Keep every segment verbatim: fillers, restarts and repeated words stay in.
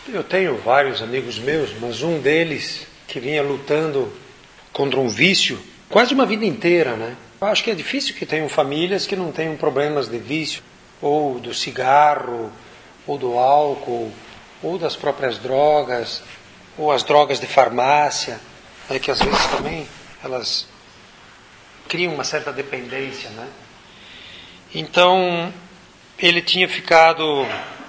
Eu tenho vários amigos meus, mas um deles que vinha lutando contra um vício quase uma vida inteira, né? Eu acho que é difícil que tenham famílias que não tenham problemas de vício, ou do cigarro, ou do álcool, ou das próprias drogas, ou as drogas de farmácia, né, que às vezes também elas criam uma certa dependência, né? Então, ele tinha ficado,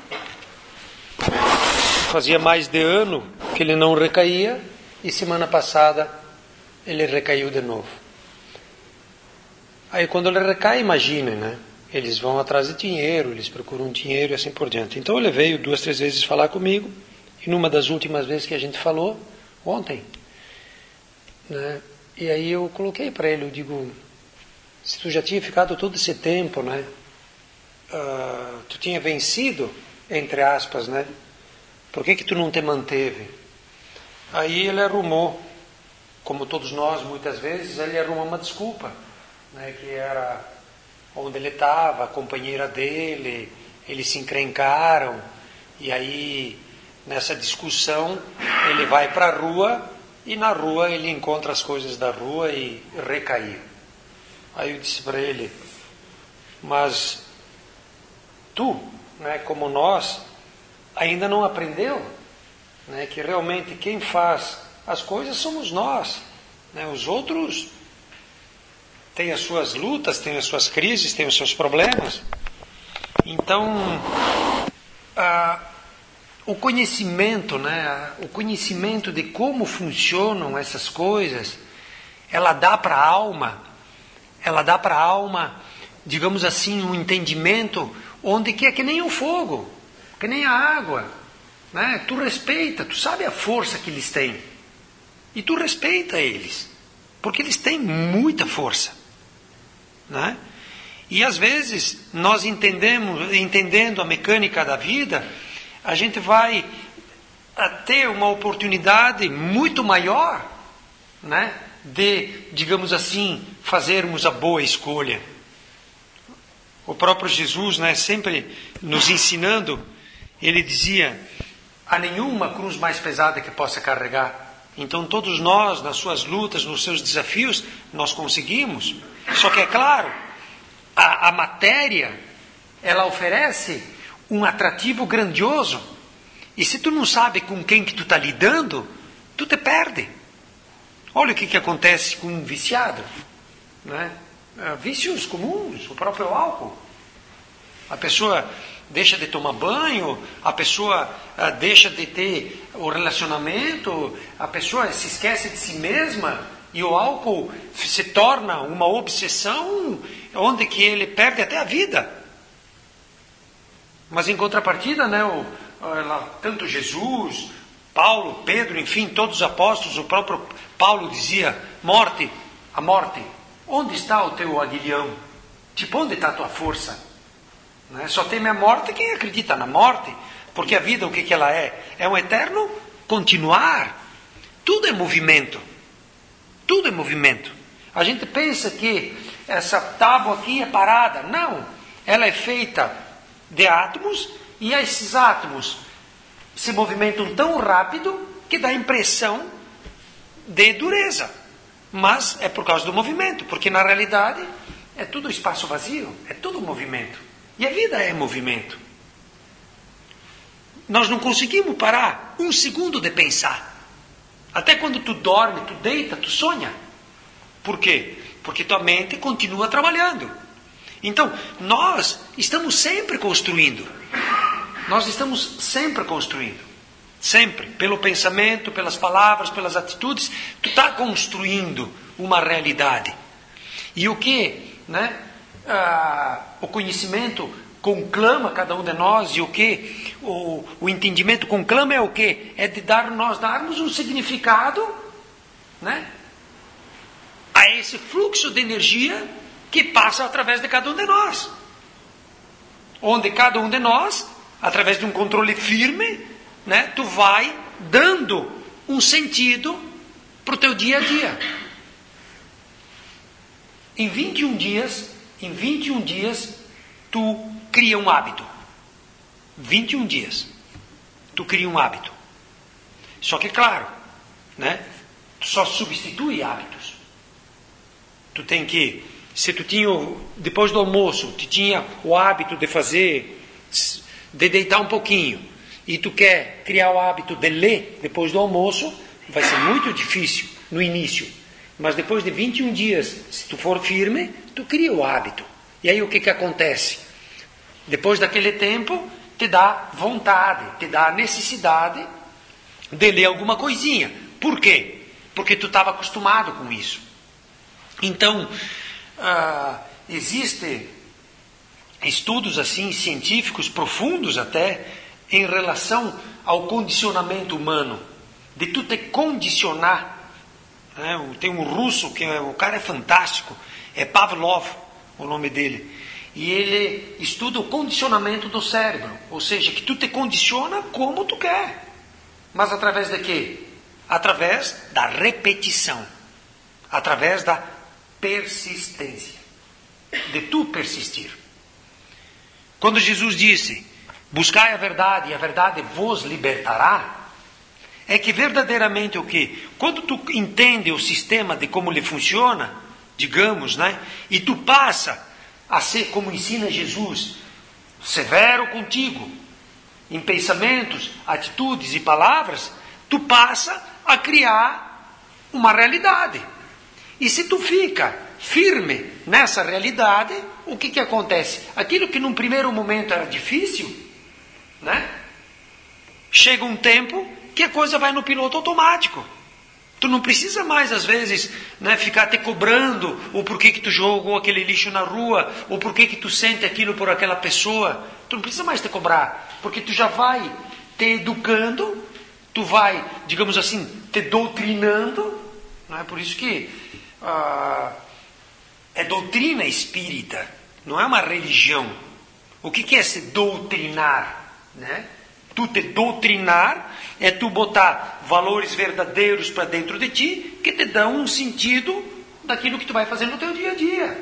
fazia mais de ano que ele não recaía, e semana passada ele recaiu de novo. Aí quando ele recai, imaginem, né? Eles vão atrás de dinheiro, eles procuram dinheiro e assim por diante. Então ele veio duas, três vezes falar comigo, e numa das últimas vezes que a gente falou, ontem, né? E aí eu coloquei para ele, eu digo, se tu já tinha ficado todo esse tempo, né? Uh, tu tinha vencido, entre aspas, né? Por que que tu não te manteve? Aí ele arrumou, como todos nós muitas vezes, ele arrumou uma desculpa, né? Que era onde ele estava, a companheira dele, eles se encrencaram, e aí nessa discussão ele vai para a rua, e na rua ele encontra as coisas da rua e recaiu. Aí eu disse para ele, mas tu, né, como nós, ainda não aprendeu, né, que realmente quem faz as coisas somos nós, né? Os outros têm as suas lutas, têm as suas crises, têm os seus problemas. Então, ah, o conhecimento, né, o conhecimento de como funcionam essas coisas, ela dá para a alma, ela dá para a alma, digamos assim, um entendimento onde que é que nem o fogo, que nem a água, né? Tu respeita, tu sabe a força que eles têm, e tu respeita eles, porque eles têm muita força, né? E às vezes nós entendemos, entendendo a mecânica da vida, a gente vai ter uma oportunidade muito maior, né, de, digamos assim, fazermos a boa escolha. O próprio Jesus, né, sempre nos ensinando, ele dizia, há nenhuma cruz mais pesada que possa carregar. Então todos nós, nas suas lutas, nos seus desafios, nós conseguimos. Só que é claro, a, a matéria, ela oferece um atrativo grandioso. E se tu não sabe com quem que tu está lidando, tu te perde. Olha o que, que acontece com um viciado, né? Vícios comuns, o próprio álcool. A pessoa deixa de tomar banho, a pessoa uh, deixa de ter o relacionamento, a pessoa se esquece de si mesma, e o álcool se torna uma obsessão onde que ele perde até a vida. Mas em contrapartida, né, o, ela, tanto Jesus, Paulo, Pedro, enfim, todos os apóstolos, o próprio Paulo dizia, morte, a morte, onde está o teu aguilhão? Tipo, onde está a tua força? Né? Só teme a morte quem acredita na morte, porque a vida, o que, que ela é? É um eterno continuar. Tudo é movimento. Tudo é movimento. A gente pensa que essa tábua aqui é parada. Não. Ela é feita de átomos, e esses átomos se movimentam tão rápido que dá a impressão de dureza. Mas é por causa do movimento, porque na realidade é tudo espaço vazio, é tudo movimento. E a vida é movimento. Nós não conseguimos parar um segundo de pensar. Até quando tu dorme, tu deita, tu sonha. Por quê? Porque tua mente continua trabalhando. Então, nós estamos sempre construindo. Nós estamos sempre construindo. Sempre. Pelo pensamento, pelas palavras, pelas atitudes. Tu está construindo uma realidade. E o que, né? Ah, o conhecimento conclama cada um de nós, e o que? O, o entendimento conclama é o que? É de dar, nós darmos um significado, né, a esse fluxo de energia que passa através de cada um de nós. Onde cada um de nós, através de um controle firme, né, tu vai dando um sentido para o teu dia a dia. Em vinte e um dias, em vinte e um dias, tu cria um hábito. vinte e um dias. tu cria um hábito. Só que, claro, né? Tu só substitui hábitos. Tu tem que, se tu tinha, depois do almoço, tu tinha o hábito de fazer, de deitar um pouquinho, e tu quer criar o hábito de ler depois do almoço, vai ser muito difícil no início. Mas depois de vinte e um dias, se tu for firme, tu cria o hábito. E aí o que que acontece? Depois daquele tempo, te dá vontade, te dá a necessidade de ler alguma coisinha. Por quê? Porque tu estava acostumado com isso. Então, ah, existem estudos assim, científicos, profundos até, em relação ao condicionamento humano. De tu te condicionar. Né? Tem um russo, que é, o cara é fantástico, é Pavlov, o nome dele. E ele estuda o condicionamento do cérebro. Ou seja, que tu te condiciona como tu quer. Mas através de quê? Através da repetição. Através da persistência. De tu persistir. Quando Jesus disse, buscai a verdade e a verdade vos libertará, é que verdadeiramente o quê? Quando tu entende o sistema de como ele funciona, digamos, né? E tu passa a ser, como ensina Jesus, severo contigo, em pensamentos, atitudes e palavras, tu passa a criar uma realidade. E se tu fica firme nessa realidade, o que que acontece? Aquilo que num primeiro momento era difícil, né? Chega um tempo que a coisa vai no piloto automático. Tu não precisa mais, às vezes, né, ficar te cobrando o porquê que tu jogou aquele lixo na rua, ou porquê que tu sente aquilo por aquela pessoa. Tu não precisa mais te cobrar, porque tu já vai te educando, tu vai, digamos assim, te doutrinando. Não é por isso que ah, é doutrina espírita, não é uma religião. O que que é se doutrinar, né? Tu te doutrinar é tu botar valores verdadeiros para dentro de ti que te dão um sentido daquilo que tu vai fazer no teu dia a dia.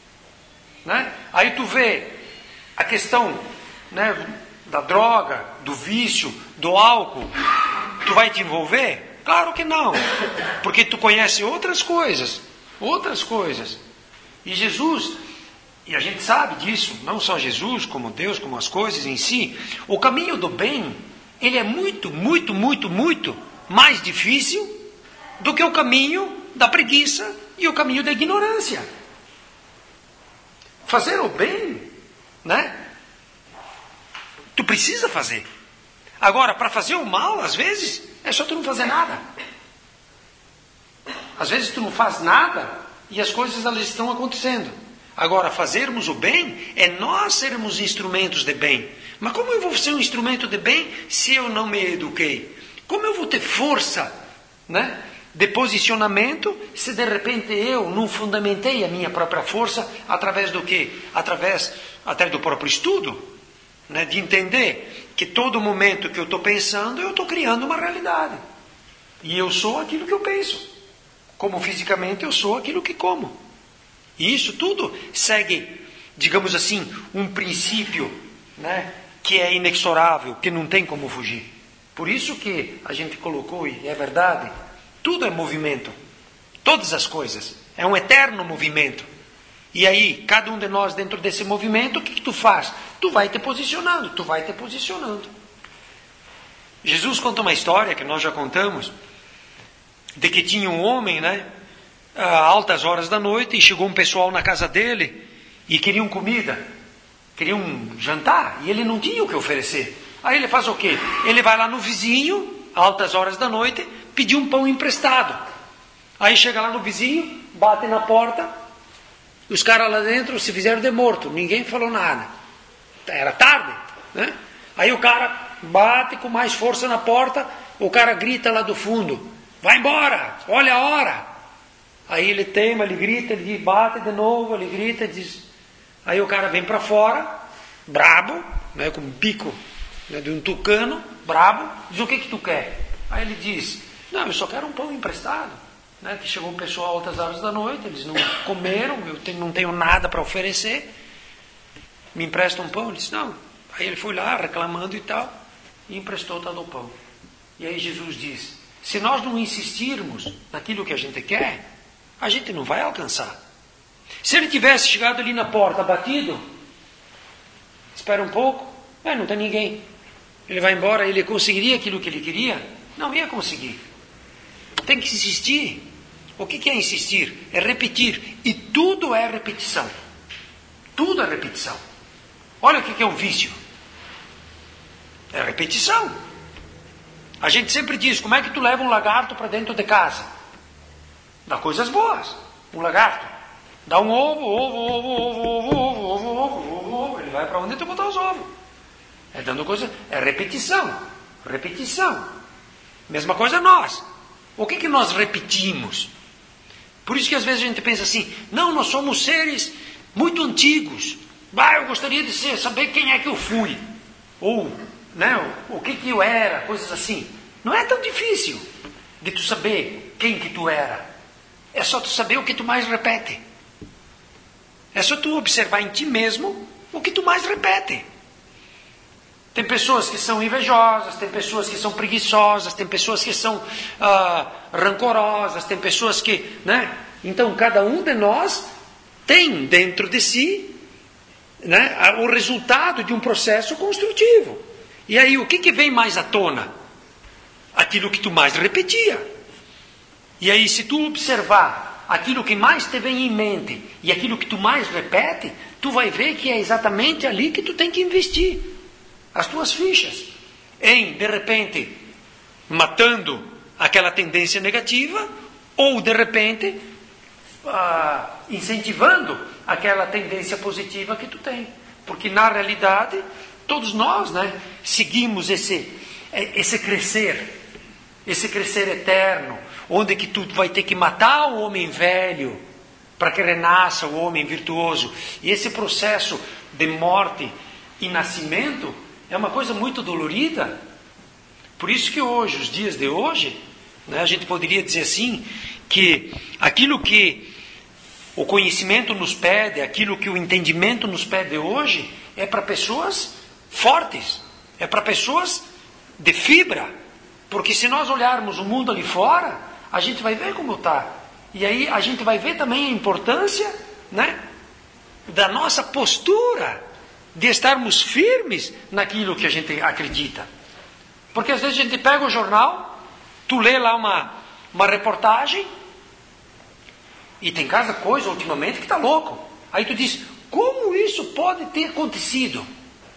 Né? Aí tu vê a questão, né, da droga, do vício, do álcool. Tu vai te envolver? Claro que não. Porque tu conhece outras coisas. Outras coisas. E Jesus... E a gente sabe disso, não só Jesus, como Deus, como as coisas em si. O caminho do bem, ele é muito, muito, muito, muito mais difícil do que o caminho da preguiça e o caminho da ignorância. Fazer o bem, né? Tu precisa fazer. Agora, para fazer o mal, às vezes, é só tu não fazer nada. Às vezes tu não faz nada e as coisas elas estão acontecendo. Agora, fazermos o bem é nós sermos instrumentos de bem. Mas como eu vou ser um instrumento de bem se eu não me eduquei? Como eu vou ter força, né, de posicionamento se de repente eu não fundamentei a minha própria força através do quê? Através até do próprio estudo, né, de entender que todo momento que eu estou pensando, eu estou criando uma realidade. E eu sou aquilo que eu penso. Como fisicamente eu sou aquilo que como. E isso tudo segue, digamos assim, um princípio, né, que é inexorável, que não tem como fugir. Por isso que a gente colocou, e é verdade, tudo é movimento. Todas as coisas. É um eterno movimento. E aí, cada um de nós dentro desse movimento, o que, que tu faz? Tu vai te posicionando, tu vai te posicionando. Jesus conta uma história que nós já contamos, de que tinha um homem, né, a altas horas da noite, e chegou um pessoal na casa dele e queriam comida, queriam jantar, e ele não tinha o que oferecer. Aí ele faz o quê? Ele vai lá no vizinho, altas horas da noite, pedir um pão emprestado. Aí chega lá no vizinho, bate na porta, os caras lá dentro se fizeram de morto, ninguém falou nada. Era tarde, né? Aí o cara bate com mais força na porta, o cara grita lá do fundo, vai embora, olha a hora. Aí ele teima, ele grita, ele bate de novo, ele grita, diz... Aí o cara vem para fora, brabo, né, com o bico, né, de um tucano, brabo, diz, o que que tu quer? Aí ele diz, não, eu só quero um pão emprestado. Né, que chegou um pessoal altas horas da noite, eles não comeram, eu tenho, não tenho nada para oferecer, me empresta um pão? Ele disse, não. Aí ele foi lá reclamando e tal. e emprestou todo o pão. E aí Jesus diz, se nós não insistirmos naquilo que a gente quer, a gente não vai alcançar. Se ele tivesse chegado ali na porta, batido, espera um pouco, mas não tem ninguém. Ele vai embora, ele conseguiria aquilo que ele queria? Não ia conseguir. Tem que insistir. O que é insistir? É repetir. E tudo é repetição. Tudo é repetição. Olha o que é um vício. É repetição. A gente sempre diz, como é que tu leva um lagarto para dentro de casa? Dá coisas boas. Um lagarto. Dá um ovo, ovo, ovo, ovo, ovo, ovo, ovo, ovo, ovo. Ele vai para onde tu botar os ovos. É dando coisa. É repetição. Repetição. Mesma coisa nós. O que que nós repetimos? Por isso que às vezes a gente pensa assim, não, nós somos seres muito antigos. Ah, eu gostaria de ser, saber quem é que eu fui. Ou, né, o, o que que eu era, coisas assim. Não é tão difícil de tu saber quem que tu era. É só tu saber o que tu mais repete. É só tu observar em ti mesmo o que tu mais repete. Tem pessoas que são invejosas, tem pessoas que são preguiçosas, tem pessoas que são ah, rancorosas, tem pessoas que... né? Então, cada um de nós tem dentro de si, né, o resultado de um processo construtivo. E aí, o que, que vem mais à tona? Aquilo que tu mais repetia. E aí, se tu observar aquilo que mais te vem em mente e aquilo que tu mais repete, tu vai ver que é exatamente ali que tu tem que investir as tuas fichas, em, de repente, matando aquela tendência negativa, ou, de repente, ah, incentivando aquela tendência positiva que tu tem. Porque, na realidade, todos nós, né, seguimos esse, esse crescer, esse crescer eterno, onde que tu vai ter que matar o homem velho para que renasça o homem virtuoso. E esse processo de morte e nascimento é uma coisa muito dolorida. Por isso que hoje, os dias de hoje, né, a gente poderia dizer assim, que aquilo que o conhecimento nos pede, aquilo que o entendimento nos pede hoje, é para pessoas fortes, é para pessoas de fibra. Porque se nós olharmos o mundo ali fora, a gente vai ver como está. E aí a gente vai ver também a importância, né, da nossa postura, de estarmos firmes naquilo que a gente acredita. Porque às vezes a gente pega o jornal, tu lê lá uma, uma reportagem, e tem cada coisa ultimamente que está louco. Aí tu diz, como isso pode ter acontecido?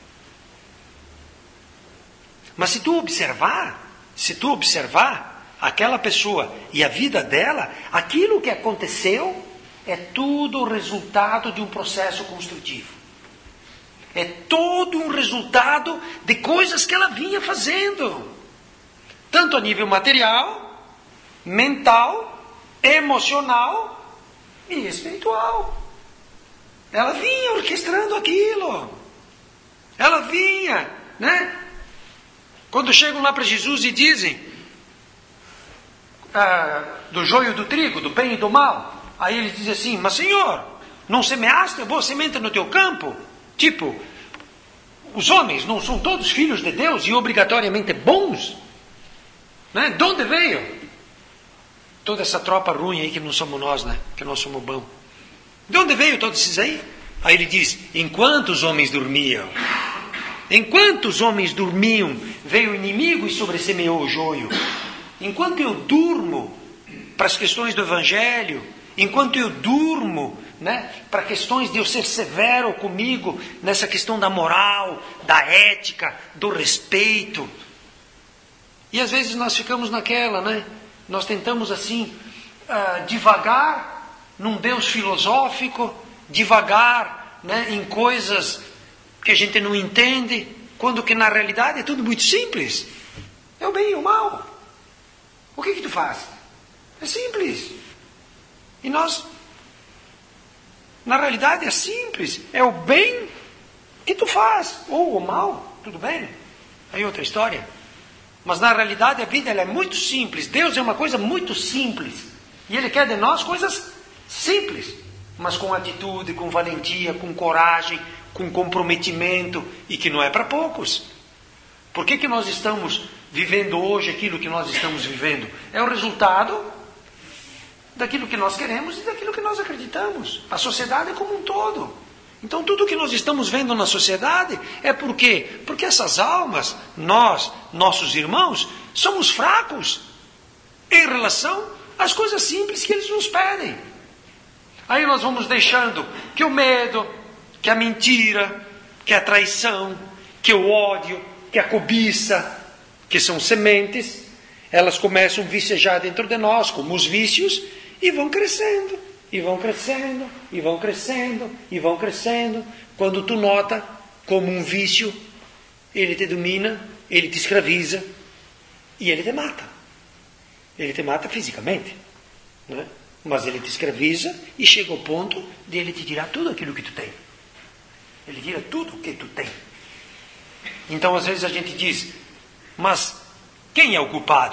Mas se tu observar, se tu observar aquela pessoa e a vida dela, aquilo que aconteceu é tudo o resultado de um processo construtivo. É todo um resultado de coisas que ela vinha fazendo. Tanto a nível material, mental, emocional e espiritual. Ela vinha orquestrando aquilo. Ela vinha, né? Quando chegam lá para Jesus e dizem ah, do joio e do trigo, do bem e do mal, aí eles dizem assim, mas Senhor, não semeaste a boa semente no teu campo? Tipo, os homens não são todos filhos de Deus e obrigatoriamente bons? Né? De onde veio toda essa tropa ruim aí que não somos nós, né? Que nós somos bons. De onde veio todos esses aí? Aí ele diz, enquanto os homens dormiam, enquanto os homens dormiam, veio o inimigo e sobressemeou o joio. Enquanto eu durmo para as questões do Evangelho, enquanto eu durmo, né, para questões de eu ser severo comigo, nessa questão da moral, da ética, do respeito. E às vezes nós ficamos naquela, né? Nós tentamos assim, uh, devagar num Deus filosófico, devagar, né, em coisas que a gente não entende, quando que na realidade é tudo muito simples. É o bem e o mal. O que que tu faz? É simples. E nós, na realidade é simples, é o bem que tu faz, ou o mal, tudo bem, aí outra história. Mas na realidade a vida ela é muito simples, Deus é uma coisa muito simples, e Ele quer de nós coisas simples, mas com atitude, com valentia, com coragem, com comprometimento, e que não é para poucos. Por que que nós estamos vivendo hoje aquilo que nós estamos vivendo? É o resultado daquilo que nós queremos e daquilo que nós acreditamos. A sociedade como um todo. Então tudo que nós estamos vendo na sociedade é por quê? Porque essas almas, nós, nossos irmãos, somos fracos em relação às coisas simples que eles nos pedem. Aí nós vamos deixando que o medo, que a mentira, que a traição, que o ódio, que a cobiça, que são sementes, elas começam a vicejar dentro de nós, como os vícios, e vão crescendo, e vão crescendo, e vão crescendo, e vão crescendo. Quando tu nota como um vício, ele te domina, ele te escraviza, e ele te mata. Ele te mata fisicamente, não é? Mas ele te escraviza e chega ao ponto de ele te tirar tudo aquilo que tu tem. Ele tira tudo o que tu tem. Então às vezes a gente diz, mas quem é o culpado?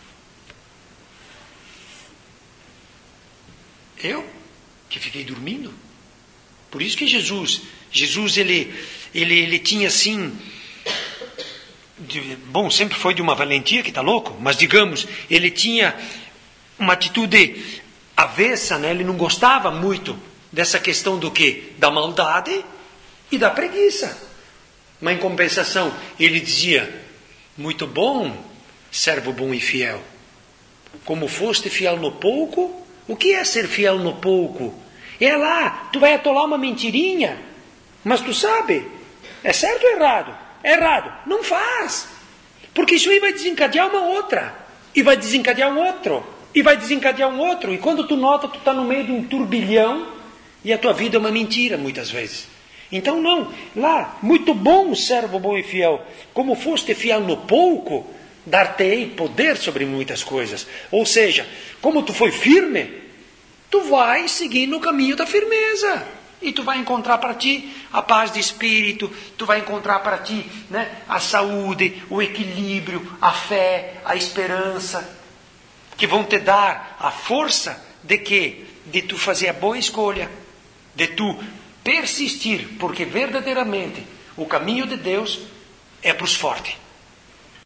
Eu, que fiquei dormindo. Por isso que Jesus, Jesus ele, ele, ele tinha assim, de, bom, sempre foi de uma valentia que está louco, mas digamos, ele tinha uma atitude avessa, né? Ele não gostava muito dessa questão do quê? Da maldade e da preguiça. Mas em compensação, ele dizia, muito bom, servo bom e fiel. Como foste fiel no pouco, o que é ser fiel no pouco? É lá, tu vai atolar uma mentirinha, mas tu sabe, é certo ou errado? É errado, não faz. Porque isso aí vai desencadear uma outra, e vai desencadear um outro, e vai desencadear um outro, e quando tu nota, tu está no meio de um turbilhão, e a tua vida é uma mentira, muitas vezes. Então não, lá, muito bom, servo bom e fiel, como foste fiel no pouco, dar-te-ei poder sobre muitas coisas. Ou seja, como tu foi firme, tu vai seguir no caminho da firmeza. E tu vai encontrar para ti a paz de espírito, tu vai encontrar para ti, né, a saúde, o equilíbrio, a fé, a esperança, que vão te dar a força de quê? De tu fazer a boa escolha, de tu persistir, porque verdadeiramente o caminho de Deus é para os fortes.